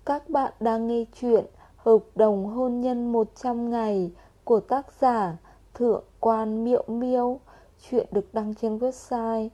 Các bạn đang nghe chuyện Hợp đồng hôn nhân 100 ngày của tác giả Thượng quan Miệu Miêu. Chuyện được đăng trên website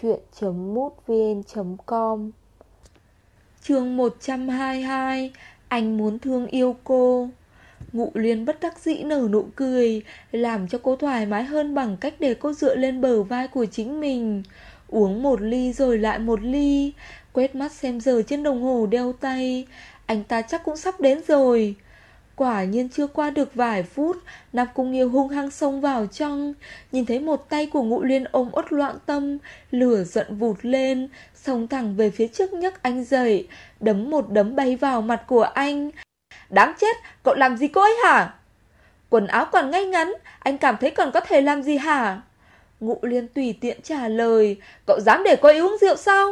chuyện.mútvn.com. Chương 122. Anh muốn thương yêu cô. Ngụ Liên bất đắc dĩ nở nụ cười, làm cho cô thoải mái hơn bằng cách để cô dựa lên bờ vai của chính mình, uống một ly rồi lại một ly, quét mắt xem giờ trên đồng hồ đeo tay. Anh ta chắc cũng sắp đến rồi. Quả nhiên chưa qua được vài phút, Nam Cung Nghiêu hung hăng xông vào trong. Nhìn thấy một tay của Ngụ Liên ôm Uất Loạn Tâm, lửa giận vụt lên, xông thẳng về phía trước nhấc anh dậy, đấm một đấm bay vào mặt của anh. Đáng chết, cậu làm gì cô ấy hả? Quần áo còn ngay ngắn, anh cảm thấy còn có thể làm gì hả? Ngụ Liên tùy tiện trả lời. Cậu dám để cô ấy uống rượu sao?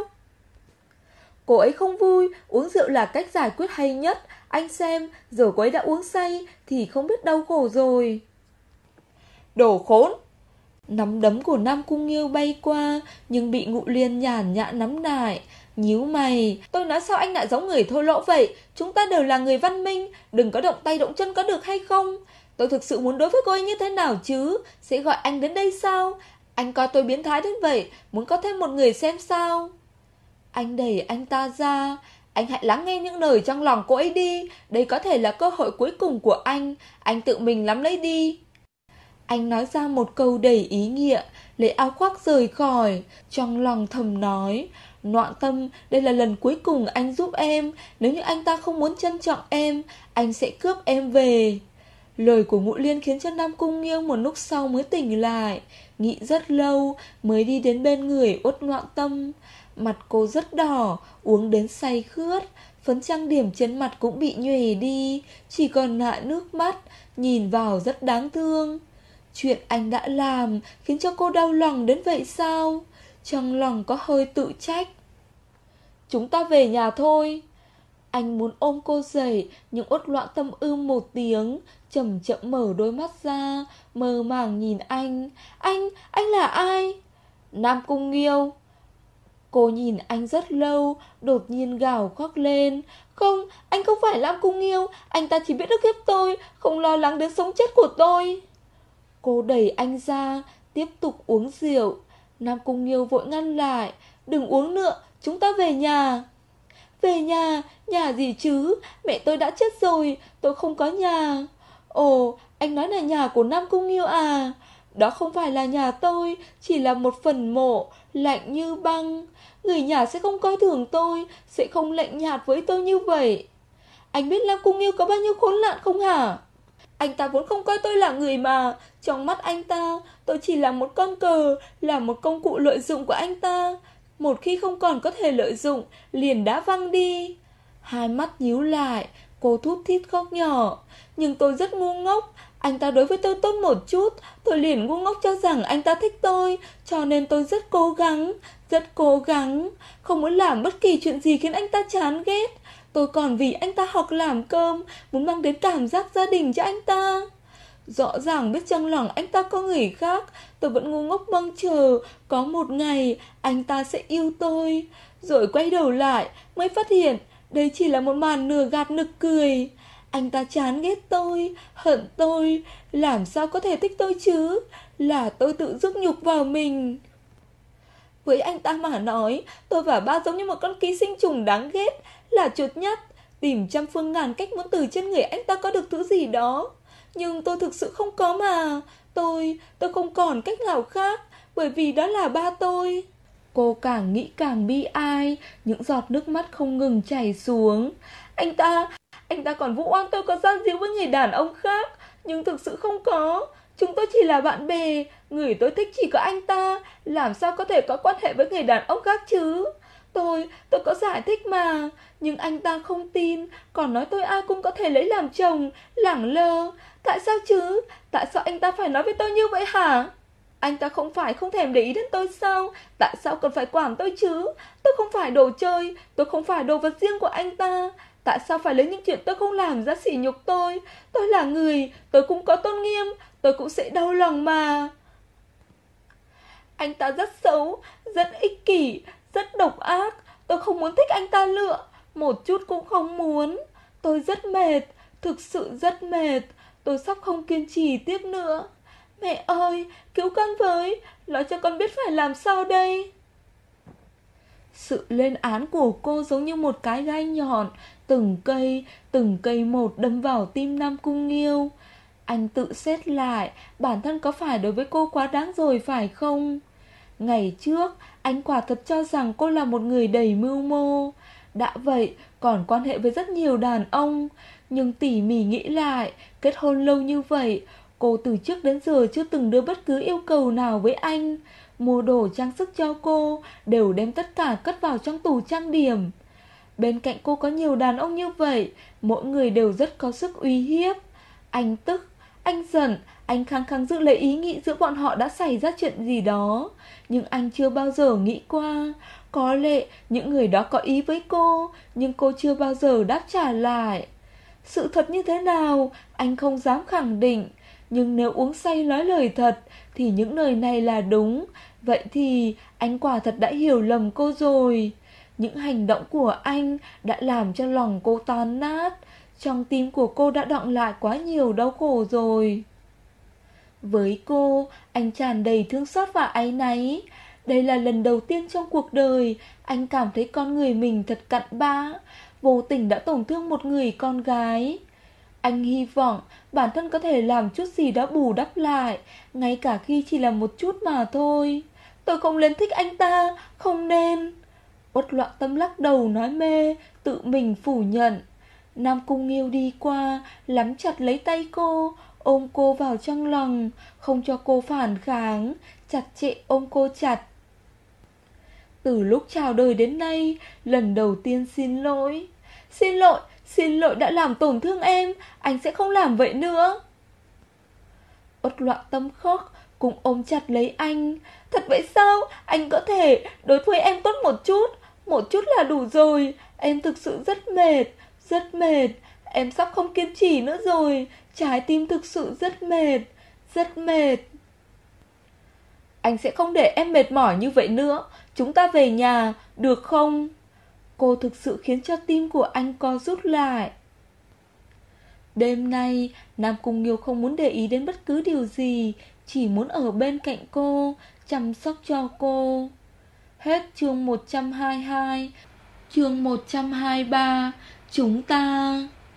Cô ấy không vui, uống rượu là cách giải quyết hay nhất. Anh xem, giờ cô ấy đã uống say thì không biết đau khổ rồi. Đồ khốn! Nắm đấm của Nam Cung Nghiêu bay qua, nhưng bị Ngụ Liên nhàn nhã nắm lại. Nhíu mày. Tôi nói sao anh lại giống người thô lỗ vậy? Chúng ta đều là người văn minh, đừng có động tay động chân có được hay không? Tôi thực sự muốn đối với cô ấy như thế nào chứ? Sẽ gọi anh đến đây sao? Anh coi tôi biến thái đến vậy, muốn có thêm một người xem sao? Anh đẩy anh ta ra. Anh hãy lắng nghe những lời trong lòng cô ấy đi. Đây có thể là cơ hội cuối cùng của anh tự mình nắm lấy đi. Anh nói ra một câu đầy ý nghĩa, lấy áo khoác rời khỏi. Trong lòng thầm nói, Noạn Tâm, đây là lần cuối cùng anh giúp em. Nếu như anh ta không muốn trân trọng em, anh sẽ cướp em về. Lời của Ngũ Liên khiến cho Nam Cung Nghiêng một lúc sau mới tỉnh lại. Nghĩ rất lâu mới đi đến bên người Uất Noạn Tâm. Mặt cô rất đỏ, uống đến say khướt. Phấn trang điểm trên mặt cũng bị nhòe đi, chỉ còn lại nước mắt, nhìn vào rất đáng thương. Chuyện anh đã làm khiến cho cô đau lòng đến vậy sao? Trong lòng có hơi tự trách. Chúng ta về nhà thôi. Anh muốn ôm cô dậy, nhưng Uất Loạn Tâm một tiếng, chậm chậm mở đôi mắt ra, mơ màng nhìn anh. Anh là ai? Nam Cung Nghiêu. Cô nhìn anh rất lâu, đột nhiên gào khóc lên. Không, anh không phải Nam Cung Nghiêu, anh ta chỉ biết ức hiếp tôi, không lo lắng đến sống chết của tôi. Cô đẩy anh ra, tiếp tục uống rượu. Nam Cung Nghiêu vội ngăn lại. Đừng uống nữa, chúng ta về nhà. Về nhà? Nhà gì chứ? Mẹ tôi đã chết rồi, tôi không có nhà. Ồ, anh nói là nhà của Nam Cung Nghiêu à? Đó không phải là nhà tôi, chỉ là một phần mộ, lạnh như băng. Người nhà sẽ không coi thường tôi, sẽ không lạnh nhạt với tôi như vậy. Anh biết Nam Cung Nghiêu có bao nhiêu khốn nạn không hả? Anh ta vốn không coi tôi là người mà. Trong mắt anh ta, tôi chỉ là một con cờ, là một công cụ lợi dụng của anh ta. Một khi không còn có thể lợi dụng, liền đã văng đi. Hai mắt nhíu lại, cô thút thít khóc nhỏ. Nhưng tôi rất ngu ngốc. Anh ta đối với tôi tốt một chút, tôi liền ngu ngốc cho rằng anh ta thích tôi. Cho nên tôi rất cố gắng, không muốn làm bất kỳ chuyện gì khiến anh ta chán ghét. Tôi còn vì anh ta học làm cơm, muốn mang đến cảm giác gia đình cho anh ta. Rõ ràng biết trong lòng anh ta có người khác, tôi vẫn ngu ngốc mong chờ có một ngày anh ta sẽ yêu tôi. Rồi quay đầu lại mới phát hiện đây chỉ là một màn lừa gạt nực cười. Anh ta chán ghét tôi, hận tôi, làm sao có thể thích tôi chứ? Là tôi tự dứt nhục vào mình. Với anh ta mà nói, tôi và ba giống như một con ký sinh trùng đáng ghét, là chuột nhắt, tìm trăm phương ngàn cách muốn từ trên người anh ta có được thứ gì đó. Nhưng tôi thực sự không có mà. Tôi không còn cách nào khác, bởi vì đó là ba tôi. Cô càng nghĩ càng bi ai, những giọt nước mắt không ngừng chảy xuống. Anh ta còn vu oan tôi có giao díu với người đàn ông khác, nhưng thực sự không có. Chúng tôi chỉ là bạn bè, người tôi thích chỉ có anh ta, làm sao có thể có quan hệ với người đàn ông khác chứ? Tôi có giải thích mà, nhưng anh ta không tin, còn nói tôi ai cũng có thể lấy làm chồng, lẳng lơ. Tại sao chứ? Tại sao anh ta phải nói với tôi như vậy hả? Anh ta không phải không thèm để ý đến tôi sao? Tại sao còn phải quản tôi chứ? Tôi không phải đồ chơi, tôi không phải đồ vật riêng của anh ta. Tại sao phải lấy những chuyện tôi không làm ra sỉ nhục tôi? Tôi là người, tôi cũng có tôn nghiêm, tôi cũng sẽ đau lòng mà. Anh ta rất xấu, rất ích kỷ, rất độc ác. Tôi không muốn thích anh ta nữa. Một chút cũng không muốn. Tôi rất mệt, thực sự rất mệt. Tôi sắp không kiên trì tiếp nữa. Mẹ ơi, cứu con với, nói cho con biết phải làm sao đây. Sự lên án của cô giống như một cái gai nhọn, từng cây một đâm vào tim Nam Cung Nghiêu. Anh tự xét lại, bản thân có phải đối với cô quá đáng rồi phải không? Ngày trước, anh quả thật cho rằng cô là một người đầy mưu mô. Đã vậy, còn quan hệ với rất nhiều đàn ông. Nhưng tỉ mỉ nghĩ lại, kết hôn lâu như vậy, cô từ trước đến giờ chưa từng đưa bất cứ yêu cầu nào với anh. Mua đồ trang sức cho cô, đều đem tất cả cất vào trong tủ trang điểm. Bên cạnh cô có nhiều đàn ông như vậy, mỗi người đều rất có sức uy hiếp. Anh tức, anh giận, anh khăng khăng giữ lấy ý nghĩ giữa bọn họ đã xảy ra chuyện gì đó. Nhưng anh chưa bao giờ nghĩ qua, có lẽ những người đó có ý với cô, nhưng cô chưa bao giờ đáp trả lại. Sự thật như thế nào, anh không dám khẳng định. Nhưng nếu uống say nói lời thật, thì những lời này là đúng. Vậy thì anh quả thật đã hiểu lầm cô rồi. Những hành động của anh đã làm cho lòng cô tan nát. Trong tim của cô đã đọng lại quá nhiều đau khổ rồi. Với cô, anh tràn đầy thương xót và áy náy. Đây là lần đầu tiên trong cuộc đời anh cảm thấy con người mình thật cặn bã, vô tình đã tổn thương một người con gái. Anh hy vọng bản thân có thể làm chút gì đó bù đắp lại, ngay cả khi chỉ là một chút mà thôi. Tôi không nên thích anh ta, không nên. Uất Loạn Tâm lắc đầu nói mê, tự mình phủ nhận. Nam Cung Nghiêu đi qua, nắm chặt lấy tay cô, ôm cô vào trong lòng, không cho cô phản kháng, chặt chẽ ôm cô chặt. Từ lúc chào đời đến nay, lần đầu tiên xin lỗi. Xin lỗi đã làm tổn thương em, anh sẽ không làm vậy nữa. Uất Loạn Tâm khóc, cũng ôm chặt lấy anh. Thật vậy sao? Anh có thể đối với em tốt một chút là đủ rồi. Em thực sự rất mệt. Em sắp không kiên trì nữa rồi. Trái tim thực sự rất mệt. Anh sẽ không để em mệt mỏi như vậy nữa. Chúng ta về nhà, được không? Cô thực sự khiến cho tim của anh co rút lại. Đêm nay, Nam Cung Nghiêu không muốn để ý đến bất cứ điều gì, chỉ muốn ở bên cạnh cô, chăm sóc cho cô. Hết chương 122. Chương 123. Chúng ta.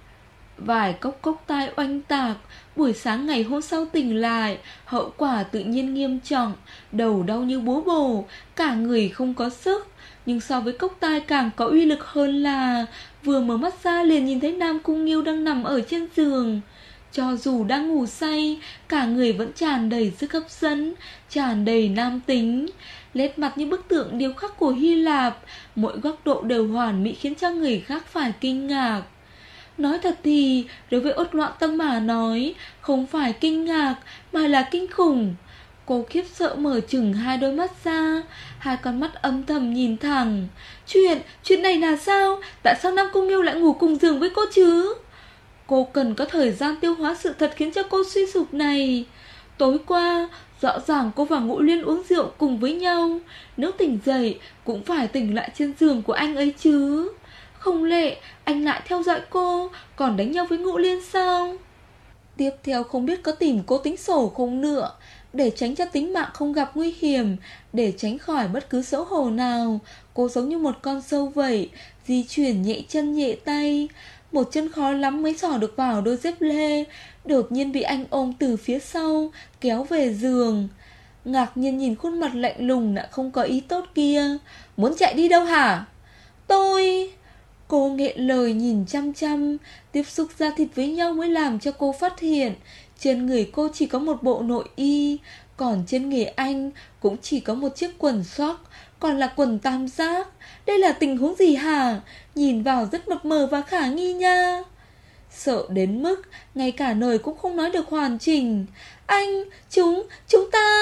Vài cốc tai oanh tạc. Buổi sáng ngày hôm sau tỉnh lại, hậu quả tự nhiên nghiêm trọng. Đầu đau như búa bổ, cả người không có sức. Nhưng so với cốc tai càng có uy lực hơn là vừa mở mắt ra liền nhìn thấy Nam Cung Nghiêu đang nằm ở trên giường. Cho dù đang ngủ say, cả người vẫn tràn đầy sức hấp dẫn, tràn đầy nam tính. Nét mặt như bức tượng điêu khắc của Hy Lạp, mỗi góc độ đều hoàn mỹ khiến cho người khác phải kinh ngạc. Nói thật thì, đối với Uất Loạn Tâm mà nói, không phải kinh ngạc, mà là kinh khủng. Cô khiếp sợ mở chừng hai đôi mắt ra, hai con mắt âm thầm nhìn thẳng. Chuyện này là sao? Tại sao Nam Cung Nghiêu lại ngủ cùng giường với cô chứ? Cô cần có thời gian tiêu hóa sự thật khiến cho cô suy sụp này. Tối qua, rõ ràng cô và Ngũ Liên uống rượu cùng với nhau. Nếu tỉnh dậy, cũng phải tỉnh lại trên giường của anh ấy chứ. Không lẽ anh lại theo dõi cô, còn đánh nhau với Ngũ Liên sao? Tiếp theo không biết có tìm cô tính sổ không nữa. Để tránh cho tính mạng không gặp nguy hiểm, để tránh khỏi bất cứ xấu hổ nào, cô giống như một con sâu vậy, di chuyển nhẹ chân nhẹ tay. Một chân khó lắm mới xỏ được vào đôi dép lê, đột nhiên bị anh ôm từ phía sau, kéo về giường. Ngạc nhiên nhìn khuôn mặt lạnh lùng đã không có ý tốt kia. Muốn chạy đi đâu hả? Tôi... Cô nghẹn lời nhìn chăm chăm. Tiếp xúc da thịt với nhau mới làm cho cô phát hiện trên người cô chỉ có một bộ nội y, còn trên người anh cũng chỉ có một chiếc quần sóc, còn là quần tam giác. Đây là tình huống gì hả? Nhìn vào rất mập mờ và khả nghi nha. Sợ đến mức ngay cả lời cũng không nói được hoàn chỉnh. Anh, chúng ta...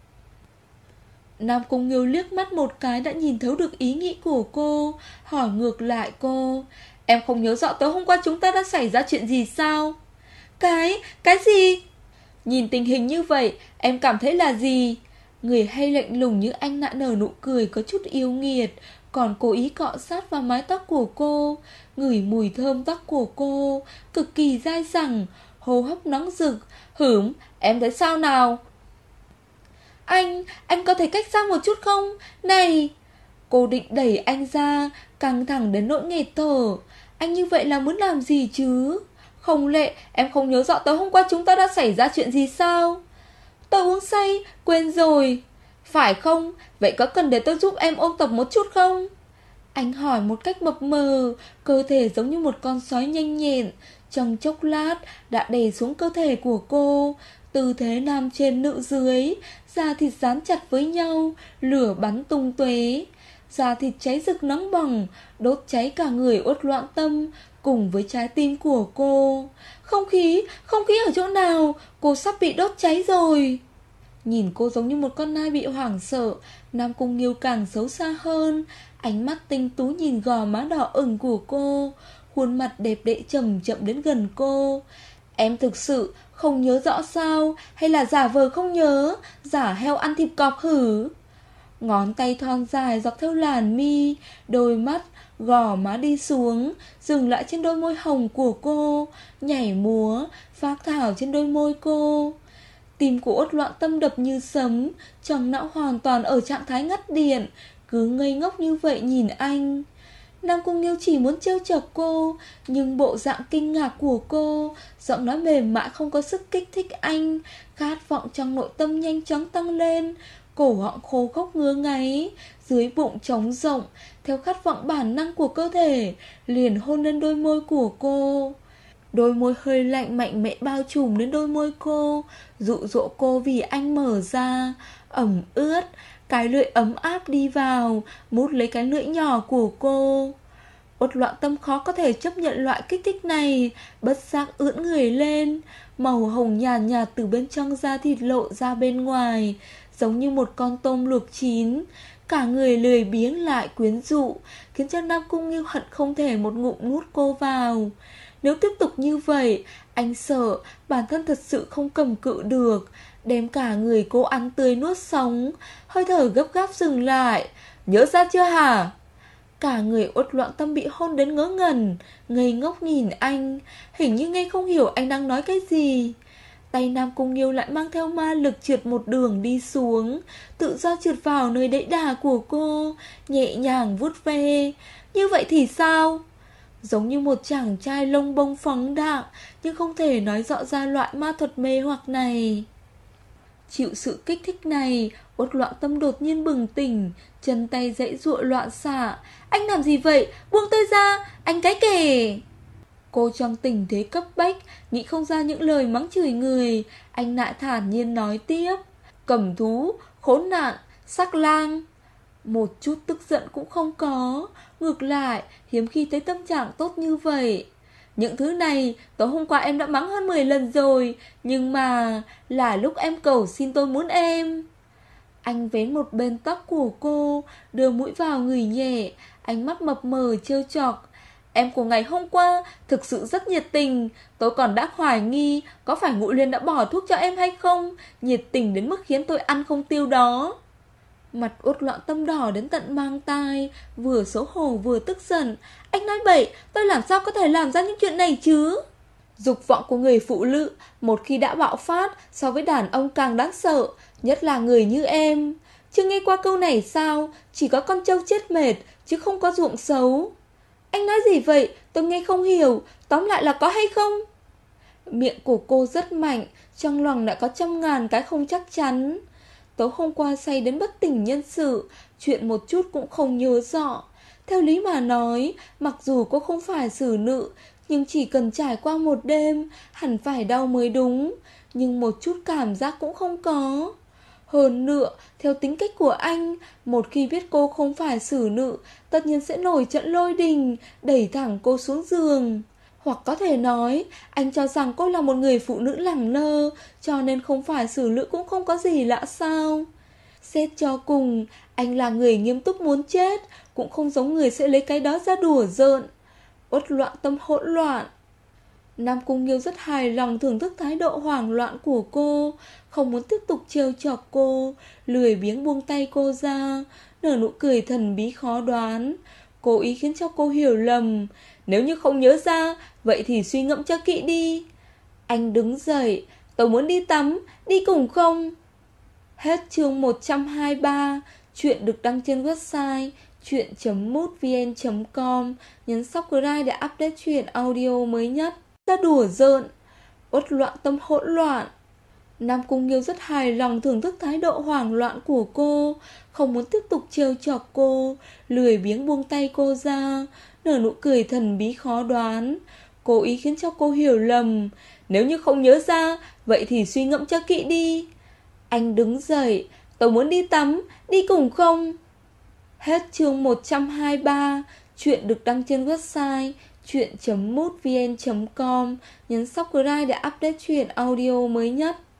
Nam Cung Nghiêu liếc mắt một cái đã nhìn thấu được ý nghĩ của cô, hỏi ngược lại cô. Em không nhớ rõ tối hôm qua chúng ta đã xảy ra chuyện gì sao? Cái gì? Nhìn tình hình như vậy, em cảm thấy là gì? Người hay lạnh lùng như anh lại nở nụ cười có chút yêu nghiệt. còn cố ý cọ sát vào mái tóc của cô, ngửi mùi thơm tóc của cô, cực kỳ dai dẳng, hô hấp nóng rực. Hửm, em thấy sao nào? Anh có thể cách xa một chút không? Này! Cô định đẩy anh ra, căng thẳng đến nỗi nghẹt thở. Anh như vậy là muốn làm gì chứ? Không Lệ, em không nhớ rõ tối hôm qua chúng ta đã xảy ra chuyện gì sao? Tôi uống say, quên rồi. Phải không? Vậy có cần để tôi giúp em ôn tập một chút không? Anh hỏi một cách mập mờ, cơ thể giống như một con sói nhanh nhẹn. Trong chốc lát đã đè xuống cơ thể của cô, tư thế nam trên nữ dưới, da thịt dán chặt với nhau, lửa bắn tung tóe. Da thịt cháy rực nóng bỏng, đốt cháy cả người Uất Loạn Tâm cùng với trái tim của cô. Không khí ở chỗ nào? Cô sắp bị đốt cháy rồi. Nhìn cô giống như một con nai bị hoảng sợ, Nam Cung Nghiêu càng xấu xa hơn. Ánh mắt tinh tú nhìn gò má đỏ ửng của cô, khuôn mặt đẹp đẽ chậm chậm đến gần cô. Em thực sự không nhớ rõ sao? Hay là giả vờ không nhớ, giả heo ăn thịt cọp hử? Ngón tay thon dài dọc theo làn mi, đôi mắt, gò má đi xuống, dừng lại trên đôi môi hồng của cô, nhảy múa, phác thảo trên đôi môi cô. Tim của Uất Loạn Tâm đập như sấm, trong não hoàn toàn ở trạng thái ngắt điện, cứ ngây ngốc như vậy nhìn anh. Nam Cung Nghiêu chỉ muốn trêu chọc cô, nhưng bộ dạng kinh ngạc của cô, giọng nói mềm mại không có sức kích thích anh. Khát vọng trong nội tâm nhanh chóng tăng lên, cổ họng khô khốc ngứa ngáy, dưới bụng trống rộng, theo khát vọng bản năng của cơ thể, liền hôn lên đôi môi của cô. Đôi môi hơi lạnh mạnh mẽ bao trùm lên đôi môi cô, dụ dỗ cô vì anh mở ra, ẩm ướt. Cái lưỡi ấm áp đi vào, mút lấy cái lưỡi nhỏ của cô. Uất Loạn Tâm khó có thể chấp nhận loại kích thích này, bất giác ưỡn người lên. Màu hồng nhàn nhạt từ bên trong da thịt lộ ra bên ngoài, giống như một con tôm luộc chín. Cả người lười biếng lại quyến rũ, khiến cho Nam Cung Nghiêu hận không thể một ngụm nuốt cô vào. Nếu tiếp tục như vậy, anh sợ bản thân thật sự không cầm cự được, đem cả người cô ăn tươi nuốt sống. Hơi thở gấp gáp dừng lại. Nhớ ra chưa hả? Cả người Uất Loạn Tâm bị hôn đến ngớ ngẩn, ngây ngốc nhìn anh, hình như nghe không hiểu anh đang nói cái gì. Tay Nam Cung Nghiêu lại mang theo ma lực trượt một đường đi xuống, tự do trượt vào nơi đẫy đà của cô, nhẹ nhàng vuốt ve. Như vậy thì sao? Giống như một chàng trai lông bông phóng đãng, nhưng không thể nói rõ ra loại ma thuật mê hoặc này. Chịu sự kích thích này, Uất Loạn Tâm đột nhiên bừng tỉnh, chân tay giãy giụa loạn xạ. Anh làm gì vậy? Buông tôi ra, anh cái kể. Cô trong tình thế cấp bách, nghĩ không ra những lời mắng chửi người. Anh lại thản nhiên nói tiếp. Cầm thú, khốn nạn, sắc lang. Một chút tức giận cũng không có, ngược lại, hiếm khi thấy tâm trạng tốt như vậy. Những thứ này, tối hôm qua em đã mắng hơn 10 lần rồi, nhưng mà là lúc em cầu xin tôi muốn em. Anh vén một bên tóc của cô, đưa mũi vào người nhẹ, ánh mắt mập mờ trêu chọc. Em của ngày hôm qua thực sự rất nhiệt tình, tôi còn đã hoài nghi có phải Ngụy Liên đã bỏ thuốc cho em hay không, nhiệt tình đến mức khiến tôi ăn không tiêu đó. Mặt Uất Loạn Tâm đỏ đến tận mang tai, vừa xấu hổ vừa tức giận. Anh nói bậy, tôi làm sao có thể làm ra những chuyện này chứ? Dục vọng của người phụ nữ một khi đã bạo phát so với đàn ông càng đáng sợ, nhất là người như em. Chưa nghe qua câu này sao? Chỉ có con trâu chết mệt, chứ không có ruộng xấu. Anh nói gì vậy? Tôi nghe không hiểu. Tóm lại là có hay không? Miệng của cô rất mạnh, trong lòng lại có trăm ngàn cái không chắc chắn. Tối hôm qua say đến bất tỉnh nhân sự, chuyện một chút cũng không nhớ rõ. Theo lý mà nói, mặc dù cô không phải xử nữ, nhưng chỉ cần trải qua một đêm, hẳn phải đau mới đúng. Nhưng một chút cảm giác cũng không có. Hơn nữa, theo tính cách của anh, một khi biết cô không phải xử nữ, tất nhiên sẽ nổi trận lôi đình, đẩy thẳng cô xuống giường. Hoặc có thể nói, anh cho rằng cô là một người phụ nữ lẳng lơ, cho nên không phải xử nữ cũng không có gì lạ sao. Xét cho cùng, anh là người nghiêm túc muốn chết, cũng không giống người sẽ lấy cái đó ra đùa giỡn. Uất Loạn Tâm hỗn loạn. Nam Cung Nghiêu rất hài lòng thưởng thức thái độ hoảng loạn của cô, không muốn tiếp tục trêu chọc cô, lười biếng buông tay cô ra, nở nụ cười thần bí khó đoán, cố ý khiến cho cô hiểu lầm. Nếu như không nhớ ra, vậy thì suy ngẫm cho kỹ đi. Anh đứng dậy, tôi muốn đi tắm, đi cùng không? Hết chương 123. Chuyện được đăng trên website chuyện.mútvn.com. Nhấn subscribe để update chuyện audio mới nhất. Ta đùa giỡn, uất loạn tâm hỗn loạn. Nam Cung Nghiêu rất hài lòng thưởng thức thái độ hoảng loạn của cô, không muốn tiếp tục trêu chọc cô, lười biếng buông tay cô ra, nở nụ cười thần bí khó đoán, cố ý khiến cho cô hiểu lầm. Nếu như không nhớ ra, vậy thì suy ngẫm cho kỹ đi. Anh đứng dậy, tôi muốn đi tắm, đi cùng không? Hết chương 123. Chuyện được đăng trên website chuyện.mútvn.com. Nhấn subscribe để update chuyện audio mới nhất.